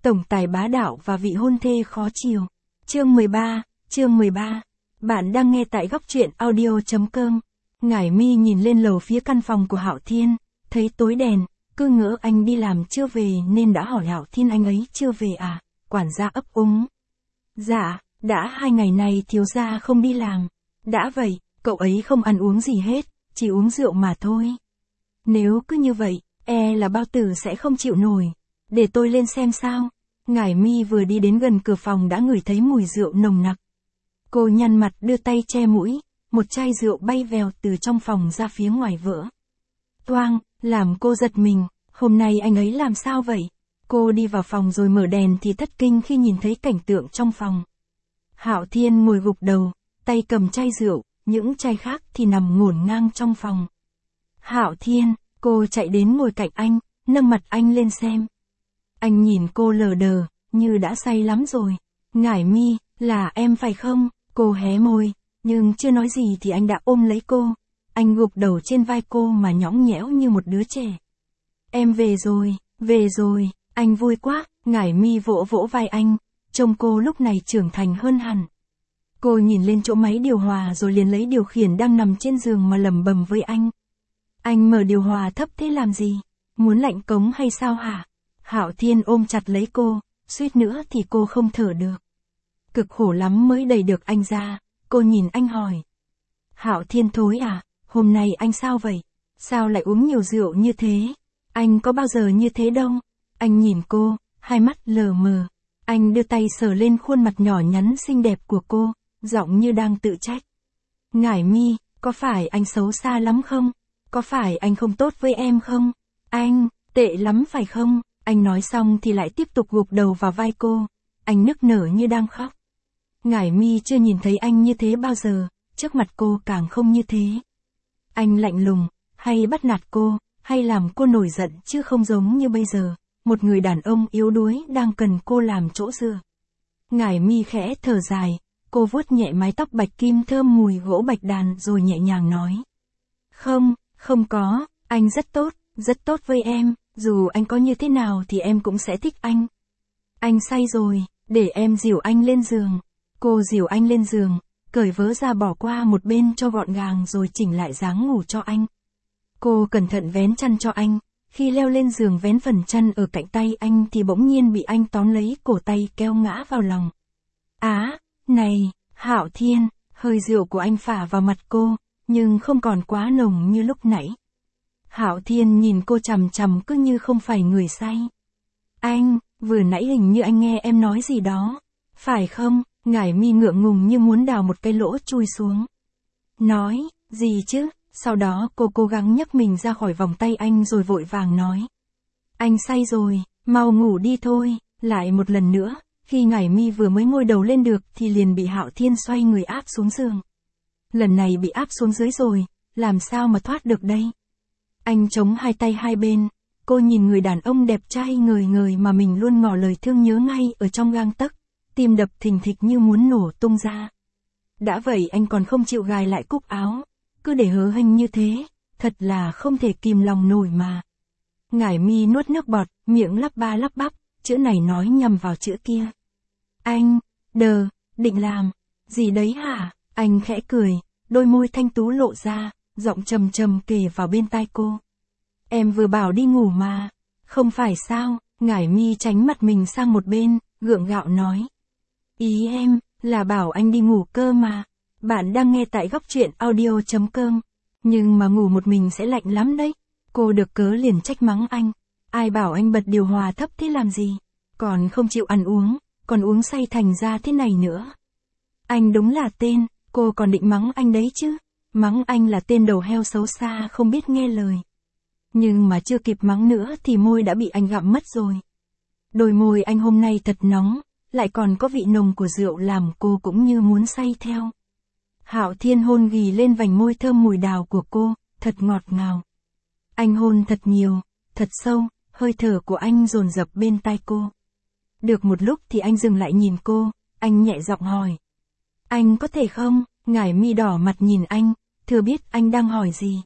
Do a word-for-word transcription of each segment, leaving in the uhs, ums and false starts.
tổng tài bá đạo và vị hôn thê khó chiều. Chương mười ba, chương mười ba. Bạn đang nghe tại góc truyện audio.com. Ngải Mi nhìn lên lầu phía căn phòng của Hạo Thiên, thấy tối đèn, cứ ngỡ anh đi làm chưa về nên đã hỏi Hạo Thiên anh ấy chưa về à, quản gia ấp úng. Dạ, đã hai ngày này thiếu gia không đi làm. Đã vậy, cậu ấy không ăn uống gì hết, chỉ uống rượu mà thôi. Nếu cứ như vậy, e là bao tử sẽ không chịu nổi. Để tôi lên xem sao. Ngải Mi vừa đi đến gần cửa phòng đã ngửi thấy mùi rượu nồng nặc. Cô nhăn mặt đưa tay che mũi, một chai rượu bay vèo từ trong phòng ra phía ngoài vỡ. Toang, làm cô giật mình, hôm nay anh ấy làm sao vậy? Cô đi vào phòng rồi mở đèn thì thất kinh khi nhìn thấy cảnh tượng trong phòng. Hạo Thiên ngồi gục đầu, tay cầm chai rượu, những chai khác thì nằm ngổn ngang trong phòng. Hạo Thiên, cô chạy đến ngồi cạnh anh, nâng mặt anh lên xem. Anh nhìn cô lờ đờ, như đã say lắm rồi. Ngải Mi, là em phải không? Cô hé môi, nhưng chưa nói gì thì anh đã ôm lấy cô. Anh gục đầu trên vai cô mà nhõng nhẽo như một đứa trẻ. Em về rồi, về rồi, anh vui quá. Ngải Mi vỗ vỗ vai anh, trông cô lúc này trưởng thành hơn hẳn. Cô nhìn lên chỗ máy điều hòa rồi liền lấy điều khiển đang nằm trên giường mà lẩm bẩm với anh. Anh mở điều hòa thấp thế làm gì? Muốn lạnh cống hay sao hả? Hạo Thiên ôm chặt lấy cô, suýt nữa thì cô không thở được. Cực khổ lắm mới đẩy được anh ra, cô nhìn anh hỏi. Hạo Thiên thối à, hôm nay anh sao vậy? Sao lại uống nhiều rượu như thế? Anh có bao giờ như thế đâu? Anh nhìn cô, hai mắt lờ mờ. Anh đưa tay sờ lên khuôn mặt nhỏ nhắn xinh đẹp của cô, giọng như đang tự trách. Ngải Mi, có phải anh xấu xa lắm không? Có phải anh không tốt với em không? Anh, tệ lắm phải không? Anh nói xong thì lại tiếp tục gục đầu vào vai cô. Anh nức nở như đang khóc. Ngải Mi chưa nhìn thấy anh như thế bao giờ, trước mặt cô càng không như thế. Anh lạnh lùng, hay bắt nạt cô, hay làm cô nổi giận chứ không giống như bây giờ, một người đàn ông yếu đuối đang cần cô làm chỗ dựa. Ngải Mi khẽ thở dài, cô vuốt nhẹ mái tóc bạch kim thơm mùi gỗ bạch đàn rồi nhẹ nhàng nói. Không, không có, anh rất tốt, rất tốt với em, dù anh có như thế nào thì em cũng sẽ thích anh. Anh say rồi, để em dìu anh lên giường. Cô dìu anh lên giường, cởi vớ ra bỏ qua một bên cho gọn gàng rồi chỉnh lại dáng ngủ cho anh. Cô cẩn thận vén chăn cho anh, khi leo lên giường vén phần chăn ở cạnh tay anh thì bỗng nhiên bị anh tóm lấy cổ tay kéo ngã vào lòng. Á, này, Hạo Thiên, hơi rượu của anh phả vào mặt cô, nhưng không còn quá nồng như lúc nãy. Hạo Thiên nhìn cô chằm chằm cứ như không phải người say. Anh, vừa nãy hình như anh nghe em nói gì đó. Phải không? Ngải Mi ngượng ngùng như muốn đào một cái lỗ chui xuống. Nói, gì chứ? Sau đó cô cố gắng nhấc mình ra khỏi vòng tay anh rồi vội vàng nói. Anh say rồi, mau ngủ đi thôi. Lại một lần nữa, khi Ngải Mi vừa mới ngoi đầu lên được thì liền bị Hạo Thiên xoay người áp xuống giường. Lần này bị áp xuống dưới rồi, làm sao mà thoát được đây? Anh chống hai tay hai bên, cô nhìn người đàn ông đẹp trai ngời ngời mà mình luôn ngỏ lời thương nhớ ngay ở trong gang tấc, tim đập thình thịch như muốn nổ tung ra. Đã vậy anh còn không chịu gài lại cúc áo, cứ để hớ hênh như thế, thật là không thể kìm lòng nổi mà. Ngải Mi nuốt nước bọt, miệng lắp ba lắp bắp, chữ này nói nhầm vào chữ kia. Anh, đờ, định làm, gì đấy hả? Anh khẽ cười, đôi môi thanh tú lộ ra, giọng trầm trầm kề vào bên tai cô. Em vừa bảo đi ngủ mà, không phải sao? Ngải Mi tránh mặt mình sang một bên, gượng gạo nói. Ý em, là bảo anh đi ngủ cơ mà. Bạn đang nghe tại góc truyện audio.com. Nhưng mà ngủ một mình sẽ lạnh lắm đấy. Cô được cớ liền trách mắng anh. Ai bảo anh bật điều hòa thấp thế làm gì? Còn không chịu ăn uống, còn uống say thành ra thế này nữa. Anh đúng là tên, cô còn định mắng anh đấy chứ. Mắng anh là tên đầu heo xấu xa không biết nghe lời. Nhưng mà chưa kịp mắng nữa thì môi đã bị anh gặm mất rồi. Đôi môi anh hôm nay thật nóng, lại còn có vị nồng của rượu làm cô cũng như muốn say theo. Hạo Thiên hôn ghì lên vành môi thơm mùi đào của cô, thật ngọt ngào. Anh hôn thật nhiều, thật sâu, hơi thở của anh dồn dập bên tai cô. Được một lúc thì anh dừng lại nhìn cô, anh nhẹ giọng hỏi. Anh có thể không? Ngải Mi đỏ mặt nhìn anh, thừa biết anh đang hỏi gì.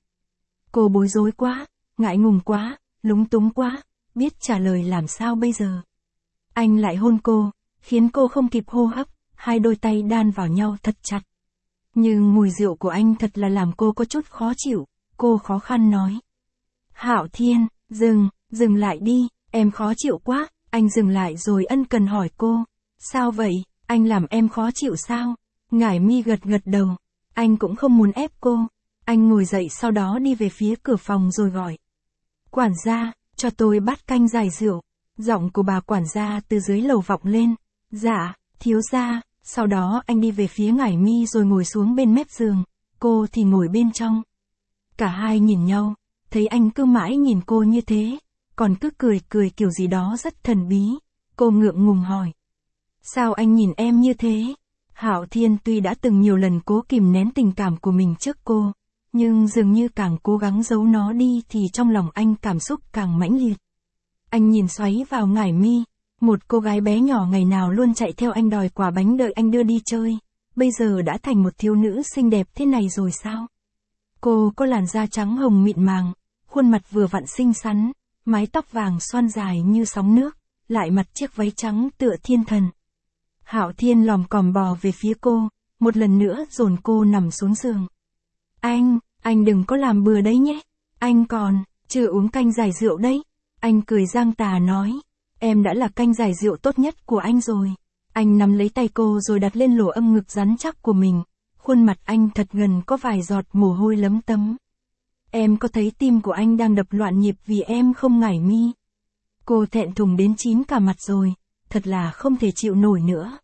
Cô bối rối quá, ngại ngùng quá, lúng túng quá, biết trả lời làm sao bây giờ. Anh lại hôn cô, khiến cô không kịp hô hấp, hai đôi tay đan vào nhau thật chặt. Nhưng mùi rượu của anh thật là làm cô có chút khó chịu, cô khó khăn nói. Hạo Thiên, dừng, dừng lại đi, em khó chịu quá, anh dừng lại rồi ân cần hỏi cô. Sao vậy, anh làm em khó chịu sao? Ngải Mi gật gật đầu, anh cũng không muốn ép cô. Anh ngồi dậy sau đó đi về phía cửa phòng rồi gọi. Quản gia, cho tôi bát canh giải rượu. Giọng của bà quản gia từ dưới lầu vọng lên. Dạ, thiếu gia. Sau đó anh đi về phía Ngải Mi rồi ngồi xuống bên mép giường, cô thì ngồi bên trong. Cả hai nhìn nhau, thấy anh cứ mãi nhìn cô như thế, còn cứ cười cười kiểu gì đó rất thần bí. Cô ngượng ngùng hỏi. Sao anh nhìn em như thế? Hạo Thiên tuy đã từng nhiều lần cố kìm nén tình cảm của mình trước cô, nhưng dường như càng cố gắng giấu nó đi thì trong lòng anh cảm xúc càng mãnh liệt. Anh nhìn xoáy vào Ngải Mi, một cô gái bé nhỏ ngày nào luôn chạy theo anh đòi quả bánh đợi anh đưa đi chơi, bây giờ đã thành một thiếu nữ xinh đẹp thế này rồi sao? Cô có làn da trắng hồng mịn màng, khuôn mặt vừa vặn xinh xắn, mái tóc vàng xoăn dài như sóng nước, lại mặc chiếc váy trắng tựa thiên thần. Hạo Thiên lòm còm bò về phía cô, một lần nữa dồn cô nằm xuống giường. Anh, anh đừng có làm bừa đấy nhé, anh còn, chưa uống canh giải rượu đấy. Anh cười giang tà nói, em đã là canh giải rượu tốt nhất của anh rồi. Anh nắm lấy tay cô rồi đặt lên lỗ âm ngực rắn chắc của mình, khuôn mặt anh thật gần có vài giọt mồ hôi lấm tấm. Em có thấy tim của anh đang đập loạn nhịp vì em không Ngải Mi? Cô thẹn thùng đến chín cả mặt rồi, thật là không thể chịu nổi nữa.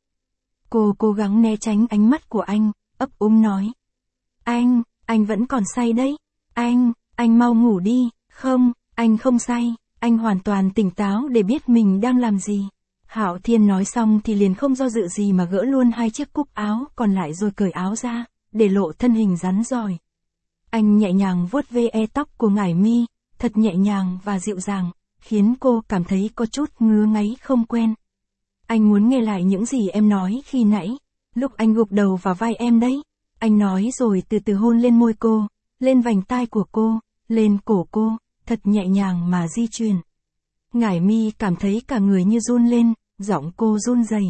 Cô cố gắng né tránh ánh mắt của anh, ấp úng nói. Anh, anh vẫn còn say đấy. Anh, anh mau ngủ đi. Không, anh không say, anh hoàn toàn tỉnh táo để biết mình đang làm gì. Hạo Thiên nói xong thì liền không do dự gì mà gỡ luôn hai chiếc cúc áo còn lại rồi cởi áo ra, để lộ thân hình rắn rỏi. Anh nhẹ nhàng vuốt ve e tóc của Ngải Mi, thật nhẹ nhàng và dịu dàng, khiến cô cảm thấy có chút ngứa ngáy không quen. Anh muốn nghe lại những gì em nói khi nãy, lúc anh gục đầu vào vai em đấy. Anh nói rồi từ từ hôn lên môi cô, lên vành tai của cô, lên cổ cô, thật nhẹ nhàng mà di chuyển. Ngải Mi cảm thấy cả người như run lên, giọng cô run rẩy.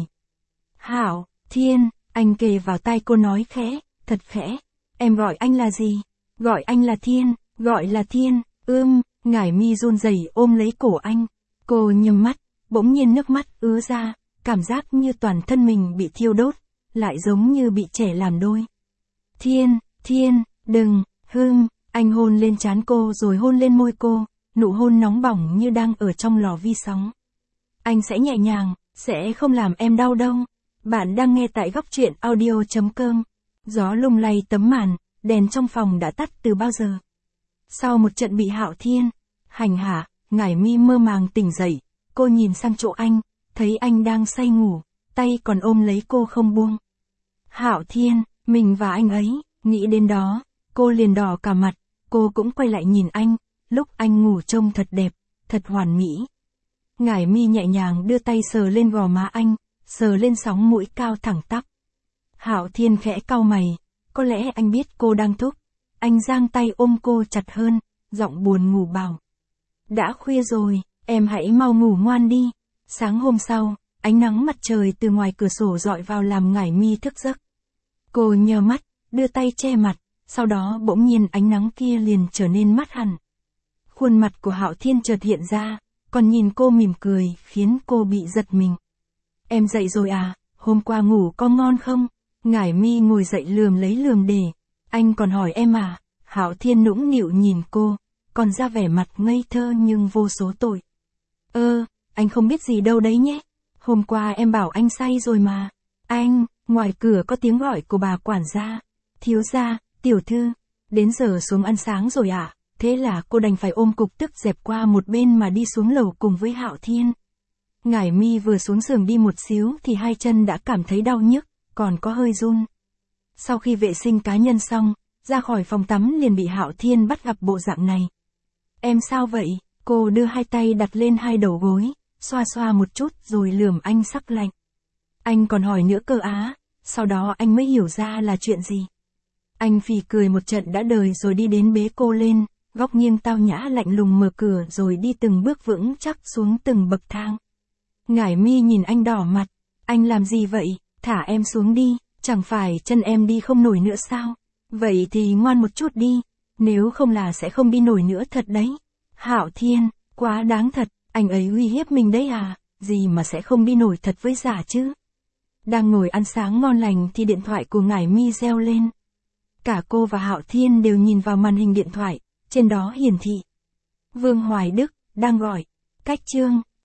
Hạo Thiên, anh kề vào tai cô nói khẽ, thật khẽ. Em gọi anh là gì? Gọi anh là Thiên, gọi là Thiên, ưm, Ngải Mi run rẩy ôm lấy cổ anh. Cô nhắm mắt, bỗng nhiên nước mắt ứa ra, cảm giác như toàn thân mình bị thiêu đốt, lại giống như bị trẻ làm đôi. Thiên, Thiên, đừng, hưng, anh hôn lên trán cô rồi hôn lên môi cô, nụ hôn nóng bỏng như đang ở trong lò vi sóng. Anh sẽ nhẹ nhàng, sẽ không làm em đau đâu. Bạn đang nghe tại góc truyện audio chấm com. Gió lung lay tấm màn, đèn trong phòng đã tắt từ bao giờ. Sau một trận bị Hạo Thiên hành hạ, Ngải Mi mơ màng tỉnh dậy, cô nhìn sang chỗ anh, thấy anh đang say ngủ, tay còn ôm lấy cô không buông. Hạo Thiên, mình và anh ấy, nghĩ đến đó, cô liền đỏ cả mặt, cô cũng quay lại nhìn anh, lúc anh ngủ trông thật đẹp, thật hoàn mỹ. Ngải Mi nhẹ nhàng đưa tay sờ lên gò má anh, sờ lên sóng mũi cao thẳng tắp. Hạo Thiên khẽ cau mày, có lẽ anh biết cô đang thúc. Anh giang tay ôm cô chặt hơn, giọng buồn ngủ bảo. Đã khuya rồi, em hãy mau ngủ ngoan đi. Sáng hôm sau, ánh nắng mặt trời từ ngoài cửa sổ rọi vào làm Ngải Mi thức giấc. Cô nheo mắt, đưa tay che mặt, sau đó bỗng nhiên ánh nắng kia liền trở nên mát hẳn. Khuôn mặt của Hạo Thiên chợt hiện ra, còn nhìn cô mỉm cười, khiến cô bị giật mình. Em dậy rồi à, hôm qua ngủ có ngon không? Ngải Mi ngồi dậy lườm lấy lườm để. Anh còn hỏi em à? Hạo Thiên nũng nịu nhìn cô, còn ra vẻ mặt ngây thơ nhưng vô số tội. Ơ, anh không biết gì đâu đấy nhé. Hôm qua em bảo anh say rồi mà. Anh, ngoài cửa có tiếng gọi của bà quản gia. Thiếu gia, tiểu thư, đến giờ xuống ăn sáng rồi ạ. À? Thế là cô đành phải ôm cục tức dẹp qua một bên mà đi xuống lầu cùng với Hạo Thiên. Ngải Mi vừa xuống giường đi một xíu thì hai chân đã cảm thấy đau nhức, còn có hơi run. Sau khi vệ sinh cá nhân xong, ra khỏi phòng tắm liền bị Hạo Thiên bắt gặp bộ dạng này. Em sao vậy? Cô đưa hai tay đặt lên hai đầu gối, xoa xoa một chút rồi lườm anh sắc lạnh. Anh còn hỏi nữa cơ á, sau đó anh mới hiểu ra là chuyện gì. Anh phì cười một trận đã đời rồi đi đến bế cô lên, góc nghiêng tao nhã lạnh lùng mở cửa rồi đi từng bước vững chắc xuống từng bậc thang. Ngải Mi nhìn anh đỏ mặt. Anh làm gì vậy? Thả em xuống đi, chẳng phải chân em đi không nổi nữa sao? Vậy thì ngoan một chút đi, nếu không là sẽ không đi nổi nữa thật đấy. Hạo Thiên, quá đáng thật, anh ấy uy hiếp mình đấy à, gì mà sẽ không đi nổi thật với giả chứ. Đang ngồi ăn sáng ngon lành thì điện thoại của Ngải Mi reo lên. Cả cô và Hạo Thiên đều nhìn vào màn hình điện thoại, trên đó hiển thị. Vương Hoài Đức, đang gọi. Cách chương.